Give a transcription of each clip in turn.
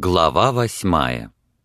Глава 8.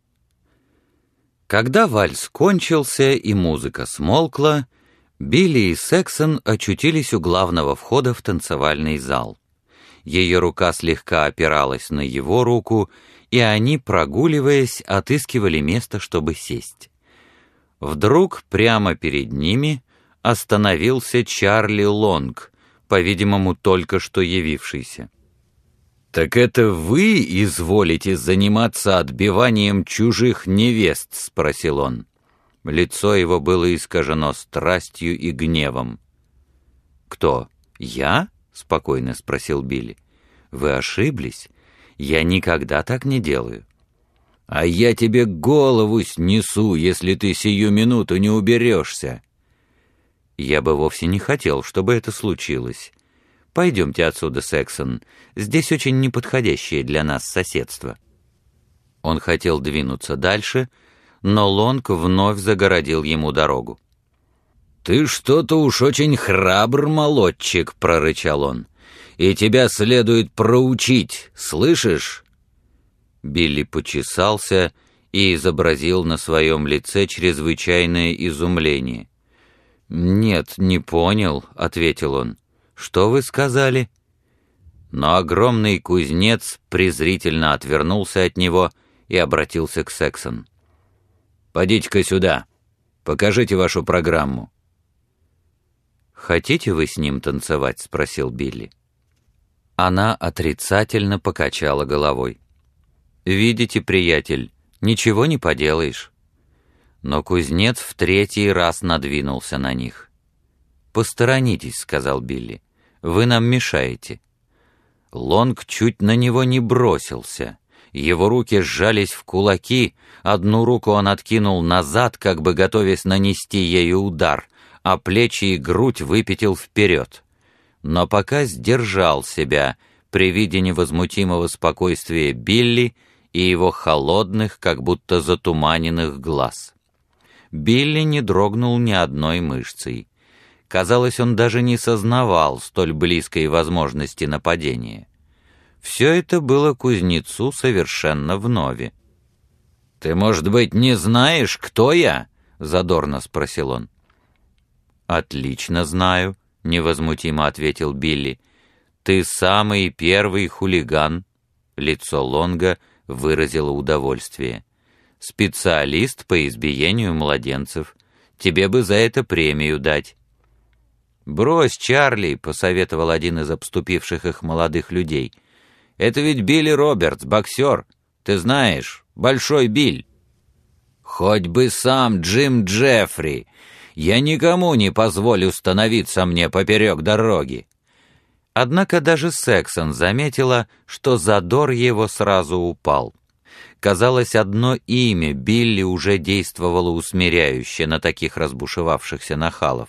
Когда вальс кончился и музыка смолкла, Билли и Сексон очутились у главного входа в танцевальный зал. Ее рука слегка опиралась на его руку, и они, прогуливаясь, отыскивали место, чтобы сесть. Вдруг прямо перед ними остановился Чарли Лонг, по-видимому, только что явившийся. «Так это вы изволите заниматься отбиванием чужих невест?» — спросил он. Лицо его было искажено страстью и гневом. «Кто? Я?» — спокойно спросил Билли. «Вы ошиблись. Я никогда так не делаю». «А я тебе голову снесу, если ты сию минуту не уберешься». «Я бы вовсе не хотел, чтобы это случилось. Пойдемте отсюда, Сексон. Здесь очень неподходящее для нас соседство». Он хотел двинуться дальше, но Лонг вновь загородил ему дорогу. «Ты что-то уж очень храбр, молодчик», — прорычал он. «И тебя следует проучить, слышишь?» Билли почесался и изобразил на своем лице чрезвычайное изумление. «Нет, не понял», — ответил он. «Что вы сказали?» Но огромный кузнец презрительно отвернулся от него и обратился к Сексон. «Подите-ка сюда. Покажите вашу программу». «Хотите вы с ним танцевать?» — спросил Билли. Она отрицательно покачала головой. «Видите, приятель, ничего не поделаешь». Но кузнец в третий раз надвинулся на них. «Посторонитесь», — сказал Билли. «Вы нам мешаете». Лонг чуть на него не бросился. Его руки сжались в кулаки, одну руку он откинул назад, как бы готовясь нанести ею удар, а плечи и грудь выпятил вперед. Но пока сдержал себя при виде невозмутимого спокойствия Билли и его холодных, как будто затуманенных глаз. Билли не дрогнул ни одной мышцей. Казалось, он даже не сознавал столь близкой возможности нападения. Все это было кузнецу совершенно вновь. «Ты, может быть, не знаешь, кто я?» — задорно спросил он. «Отлично знаю», — невозмутимо ответил Билли. «Ты самый первый хулиган». Лицо Лонга выразило удовольствие. «Специалист по избиению младенцев. Тебе бы за это премию дать». «Брось, Чарли», — посоветовал один из обступивших их молодых людей. «Это ведь Билли Робертс, боксер. Ты знаешь, Большой Биль». «Хоть бы сам Джим Джеффри. Я никому не позволю становиться мне поперек дороги». Однако даже Сексон заметила, что задор его сразу упал. Казалось, одно имя Билли уже действовало усмиряюще на таких разбушевавшихся нахалов.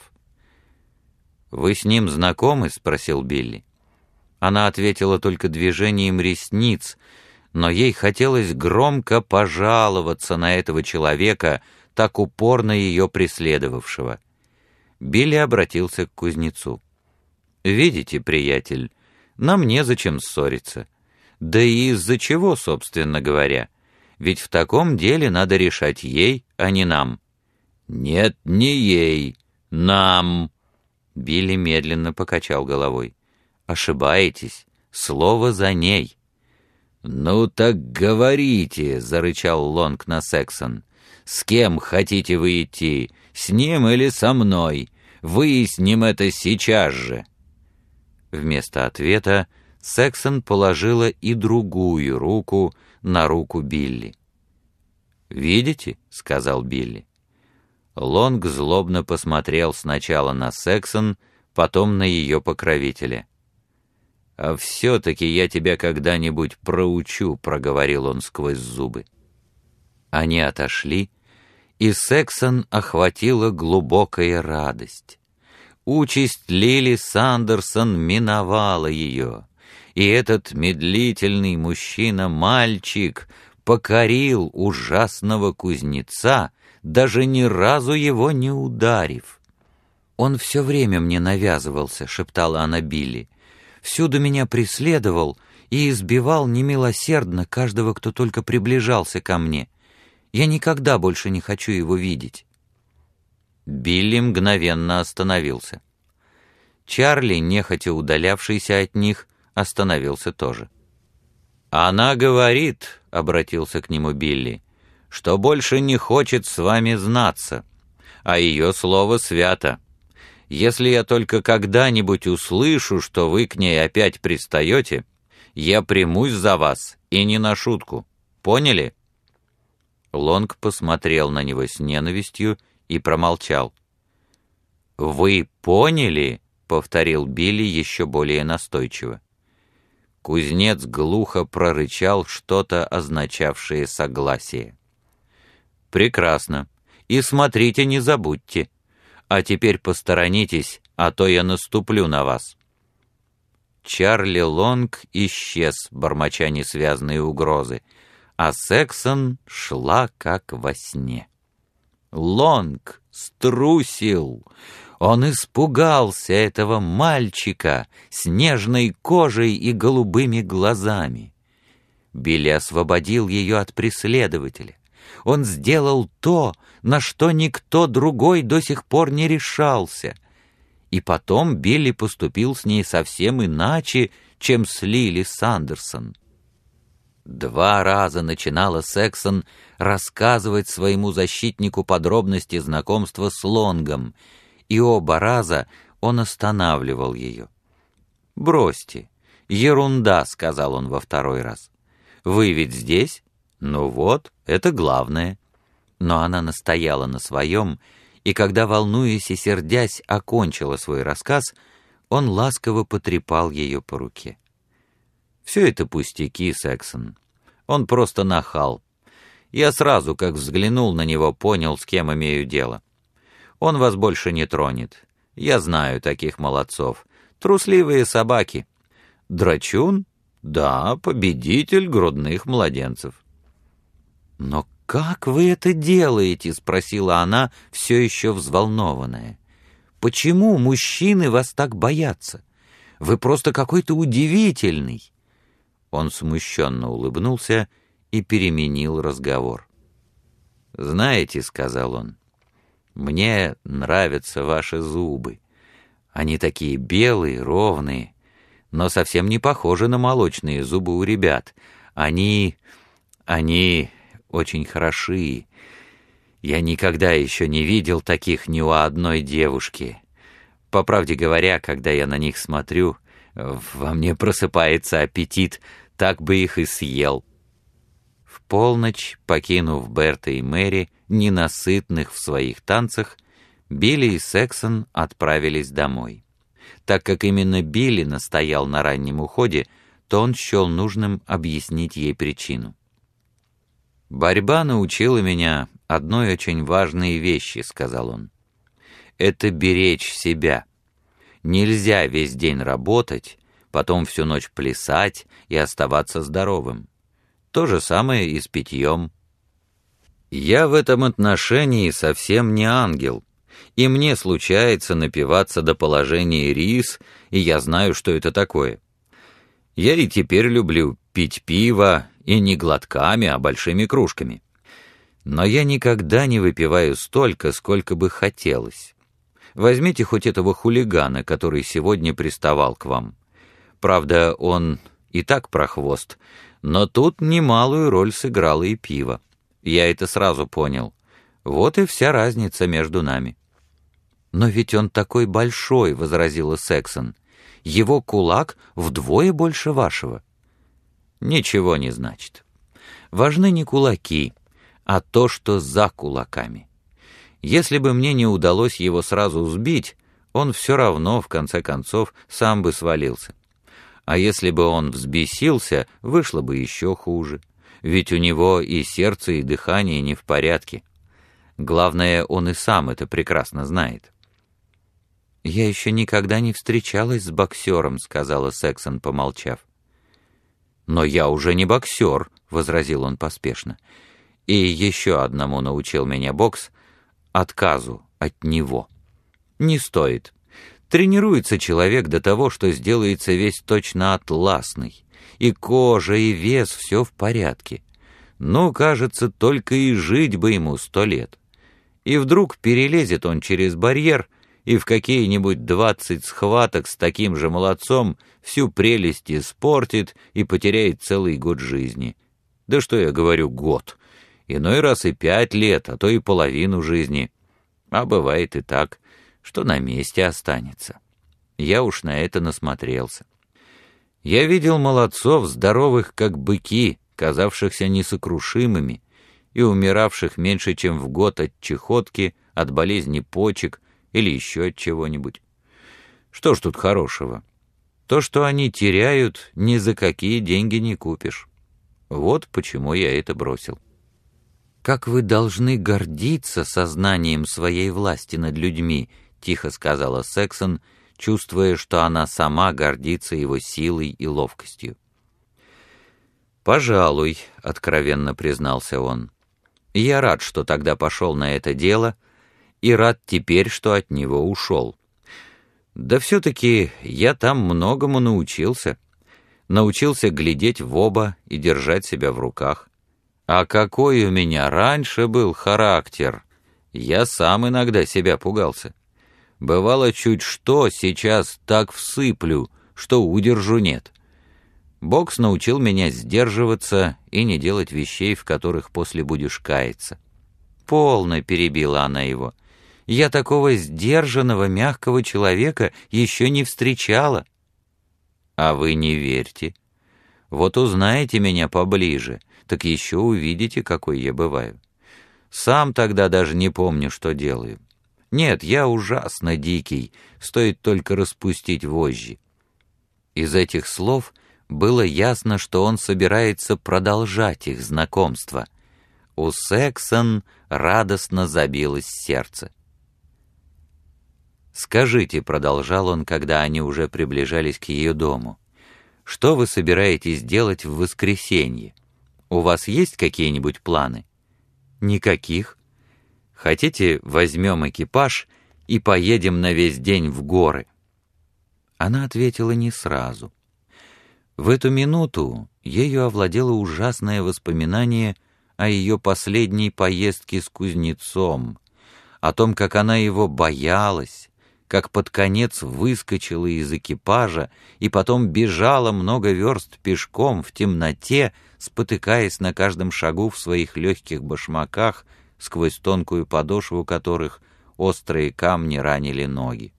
«Вы с ним знакомы?» — спросил Билли. Она ответила только движением ресниц, но ей хотелось громко пожаловаться на этого человека, так упорно ее преследовавшего. Билли обратился к кузнецу. «Видите, приятель, нам незачем ссориться. Да и из-за чего, собственно говоря? Ведь в таком деле надо решать ей, а не нам». «Нет, не ей, нам». Билли медленно покачал головой. «Ошибаетесь. Слово за ней». «Ну так говорите», — зарычал Лонг на Сексон. «С кем хотите вы идти? С ним или со мной? Выясним это сейчас же». Вместо ответа Сексон положила и другую руку на руку Билли. «Видите?» — сказал Билли. Лонг злобно посмотрел сначала на Сексон, потом на ее покровителя. «А все-таки я тебя когда-нибудь проучу», — проговорил он сквозь зубы. Они отошли, и Сексон охватила глубокая радость. Участь Лили Сандерсон миновала ее, и этот медлительный мужчина-мальчик покорил ужасного кузнеца, даже ни разу его не ударив. «Он все время мне навязывался», — шептала она Билли. «Всюду меня преследовал и избивал немилосердно каждого, кто только приближался ко мне. Я никогда больше не хочу его видеть». Билли мгновенно остановился. Чарли, нехотя удалявшийся от них, остановился тоже. «Она говорит, — обратился к нему Билли, — что больше не хочет с вами знаться, а ее слово свято. Если я только когда-нибудь услышу, что вы к ней опять пристаете, я примусь за вас, и не на шутку. Поняли?» Лонг посмотрел на него с ненавистью и промолчал. «Вы поняли?» — повторил Билли еще более настойчиво. Кузнец глухо прорычал что-то, означавшее согласие. «Прекрасно. И смотрите, не забудьте. А теперь посторонитесь, а то я наступлю на вас». Чарли Лонг исчез, бормоча несвязные угрозы, а Сексон шла как во сне. Лонг струсил. Он испугался этого мальчика с нежной кожей и голубыми глазами. Билли освободил ее от преследователя. Он сделал то, на что никто другой до сих пор не решался. И потом Билли поступил с ней совсем иначе, чем с Лили Сандерсон. 2 раза начинала Сексон рассказывать своему защитнику подробности знакомства с Лонгом, и оба раза он останавливал ее. «Бросьте, ерунда», — сказал он во 2-й раз. «Вы ведь здесь? Ну вот, это главное». Но она настояла на своем, и когда, волнуясь и сердясь, окончила свой рассказ, он ласково потрепал ее по руке. «Все это пустяки, Сексон. Он просто нахал. Я сразу, как взглянул на него, понял, с кем имею дело. Он вас больше не тронет. Я знаю таких молодцов. Трусливые собаки. Драчун? Да, победитель грудных младенцев». «Но как вы это делаете?» — спросила она, все еще взволнованная. «Почему мужчины вас так боятся? Вы просто какой-то удивительный». Он смущенно улыбнулся и переменил разговор. «Знаете, — сказал он, — мне нравятся ваши зубы. Они такие белые, ровные, но совсем не похожи на молочные зубы у ребят. Они очень хороши. Я никогда еще не видел таких ни у одной девушки. По правде говоря, когда я на них смотрю, во мне просыпается аппетит, так бы их и съел». В полночь, покинув Берта и Мэри, ненасытных в своих танцах, Билли и Сексон отправились домой. Так как именно Билли настоял на раннем уходе, то он счел нужным объяснить ей причину. «Борьба научила меня одной очень важной вещи», — сказал он. «Это беречь себя. Нельзя весь день работать, потом всю ночь плясать и оставаться здоровым. То же самое и с питьем. Я в этом отношении совсем не ангел, и мне случается напиваться до положения рис, и я знаю, что это такое. Я и теперь люблю пить пиво, и не глотками, а большими кружками. Но я никогда не выпиваю столько, сколько бы хотелось. Возьмите хоть этого хулигана, который сегодня приставал к вам. Правда, он и так прохвост, но тут немалую роль сыграло и пиво. Я это сразу понял. Вот и вся разница между нами». «Но ведь он такой большой», — возразила Сексон. «Его кулак вдвое больше вашего». «Ничего не значит. Важны не кулаки, а то, что за кулаками. Если бы мне не удалось его сразу сбить, он все равно, в конце концов, сам бы свалился. А если бы он взбесился, вышло бы еще хуже. Ведь у него и сердце, и дыхание не в порядке. Главное, он и сам это прекрасно знает». «Я еще никогда не встречалась с боксером», — сказала Сексон, помолчав. «Но я уже не боксер», — возразил он поспешно. «И еще одному научил меня бокс — отказу от него. Не стоит. Тренируется человек до того, что сделается весь точно атласный, И кожа, и вес — все в порядке. Ну, кажется, только и жить бы ему 100 лет. И вдруг перелезет он через барьер и в какие-нибудь 20 схваток с таким же молодцом всю прелесть испортит и потеряет целый год жизни. Да что я говорю, год. Иной раз и 5 лет, а то и половину жизни. А бывает и так, что на месте останется. Я уж на это насмотрелся. Я видел молодцов, здоровых как быки, казавшихся несокрушимыми, и умиравших меньше, чем в год от чехотки, от болезни почек или еще от чего-нибудь. Что ж тут хорошего? То, что они теряют, ни за какие деньги не купишь. Вот почему я это бросил. «Как вы должны гордиться сознанием своей власти над людьми», — тихо сказала Сексон, чувствуя, что она сама гордится его силой и ловкостью. «Пожалуй», — откровенно признался он. «Я рад, что тогда пошел на это дело, и рад теперь, что от него ушел. Да все-таки я там многому научился. Научился глядеть в оба и держать себя в руках. А какой у меня раньше был характер! Я сам иногда себя пугался. Бывало чуть что, сейчас так всыплю, что удержу нет. Бокс научил меня сдерживаться и не делать вещей, в которых после будешь каяться». «Полно», — перебила она его. «Я такого сдержанного, мягкого человека еще не встречала». «А вы не верьте. Вот узнаете меня поближе, так еще увидите, какой я бываю. Сам тогда даже не помню, что делаю. Нет, я ужасно дикий, стоит только распустить вожжи». Из этих слов было ясно, что он собирается продолжать их знакомство. У Сексон радостно забилось сердце. «Скажите», — продолжал он, когда они уже приближались к ее дому, «что вы собираетесь делать в воскресенье? У вас есть какие-нибудь планы?» «Никаких. Хотите, возьмем экипаж и поедем на весь день в горы?» Она ответила не сразу. В эту минуту ею овладело ужасное воспоминание о ее последней поездке с кузнецом, о том, как она его боялась, как под конец выскочила из экипажа и потом бежала много верст пешком в темноте, спотыкаясь на каждом шагу в своих легких башмаках, сквозь тонкую подошву которых острые камни ранили ноги.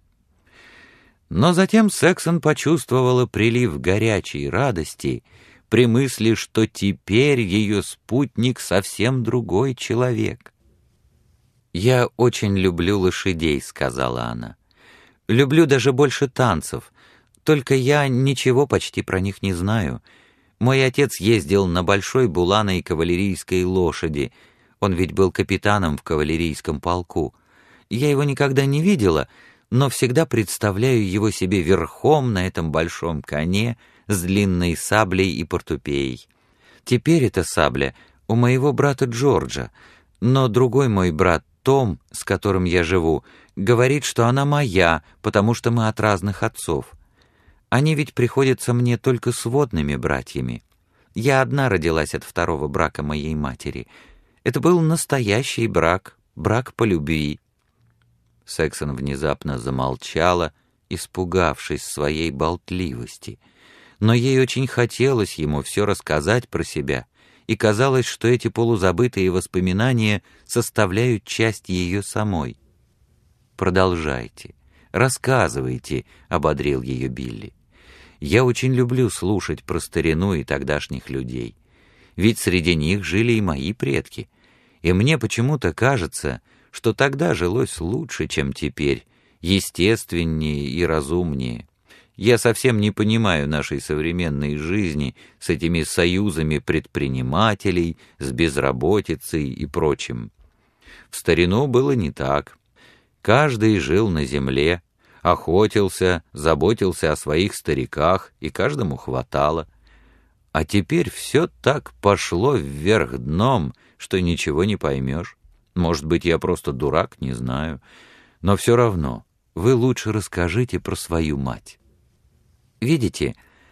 Но затем Сексон почувствовала прилив горячей радости при мысли, что теперь ее спутник совсем другой человек. «Я очень люблю лошадей», — сказала она. «Люблю даже больше танцев, только я ничего почти про них не знаю. Мой отец ездил на большой буланой кавалерийской лошади, он ведь был капитаном в кавалерийском полку. Я его никогда не видела, но всегда представляю его себе верхом на этом большом коне с длинной саблей и портупеей. Теперь эта сабля у моего брата Джорджа, но другой мой брат Том, с которым я живу, говорит, что она моя, потому что мы от разных отцов. Они ведь приходятся мне только сводными братьями. Я одна родилась от второго брака моей матери. Это был настоящий брак, брак по любви». Сексон внезапно замолчала, испугавшись своей болтливости. Но ей очень хотелось ему все рассказать про себя, и казалось, что эти полузабытые воспоминания составляют часть ее самой. «Продолжайте, рассказывайте», — ободрил ее Билли. «Я очень люблю слушать про старину и тогдашних людей. Ведь среди них жили и мои предки, и мне почему-то кажется, что тогда жилось лучше, чем теперь, естественнее и разумнее. Я совсем не понимаю нашей современной жизни с этими союзами предпринимателей, с безработицей и прочим. В старину было не так. Каждый жил на земле, охотился, заботился о своих стариках, и каждому хватало. А теперь все так пошло вверх дном, что ничего не поймешь. Может быть, я просто дурак, не знаю. Но все равно, вы лучше расскажите про свою мать. Видите,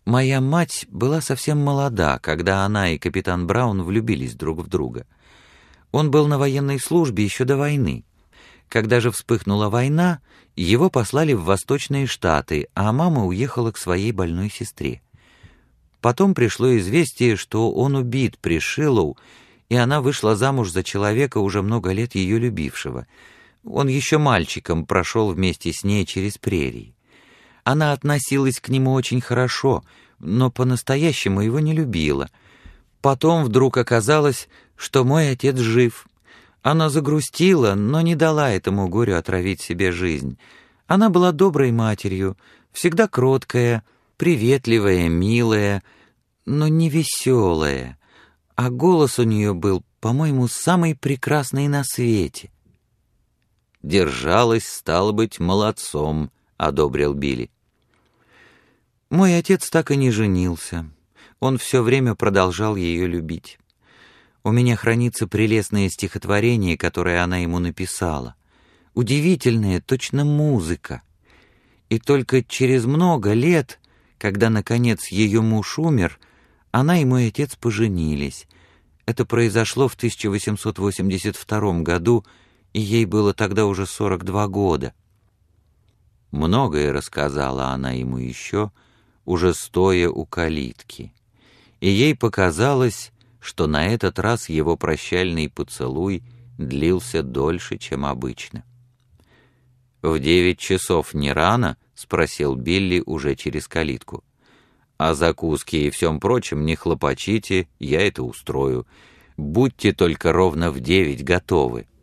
Моя мать была совсем молода, когда она и капитан Браун влюбились друг в друга. Он был на военной службе еще до войны. Когда же вспыхнула война, его послали в Восточные Штаты, а мама уехала к своей больной сестре. Потом пришло известие, что он убит при Шиллоу, и она вышла замуж за человека, уже много лет ее любившего. Он еще мальчиком прошел вместе с ней через прерии. Она относилась к нему очень хорошо, но по-настоящему его не любила. Потом вдруг оказалось, что мой отец жив. Она загрустила, но не дала этому горю отравить себе жизнь. Она была доброй матерью, всегда кроткая, приветливая, милая, но не веселая. А голос у нее был, по-моему, самый прекрасный на свете. «Держалась, стало быть, молодцом», — одобрил Билли. Мой отец так и не женился. Он все время продолжал ее любить. У меня хранится прелестное стихотворение, которое она ему написала. Удивительная, точно музыка. И только через много лет, когда, наконец, ее муж умер, она и мой отец поженились. Это произошло в 1882 году, и ей было тогда уже 42 года. Многое рассказала она ему еще, уже стоя у калитки. И ей показалось, что на этот раз его прощальный поцелуй длился дольше, чем обычно. «В 9 часов не рано?» — спросил Билли уже через калитку. «О закуске и всем прочем не хлопочите, я это устрою. Будьте только ровно в 9 готовы».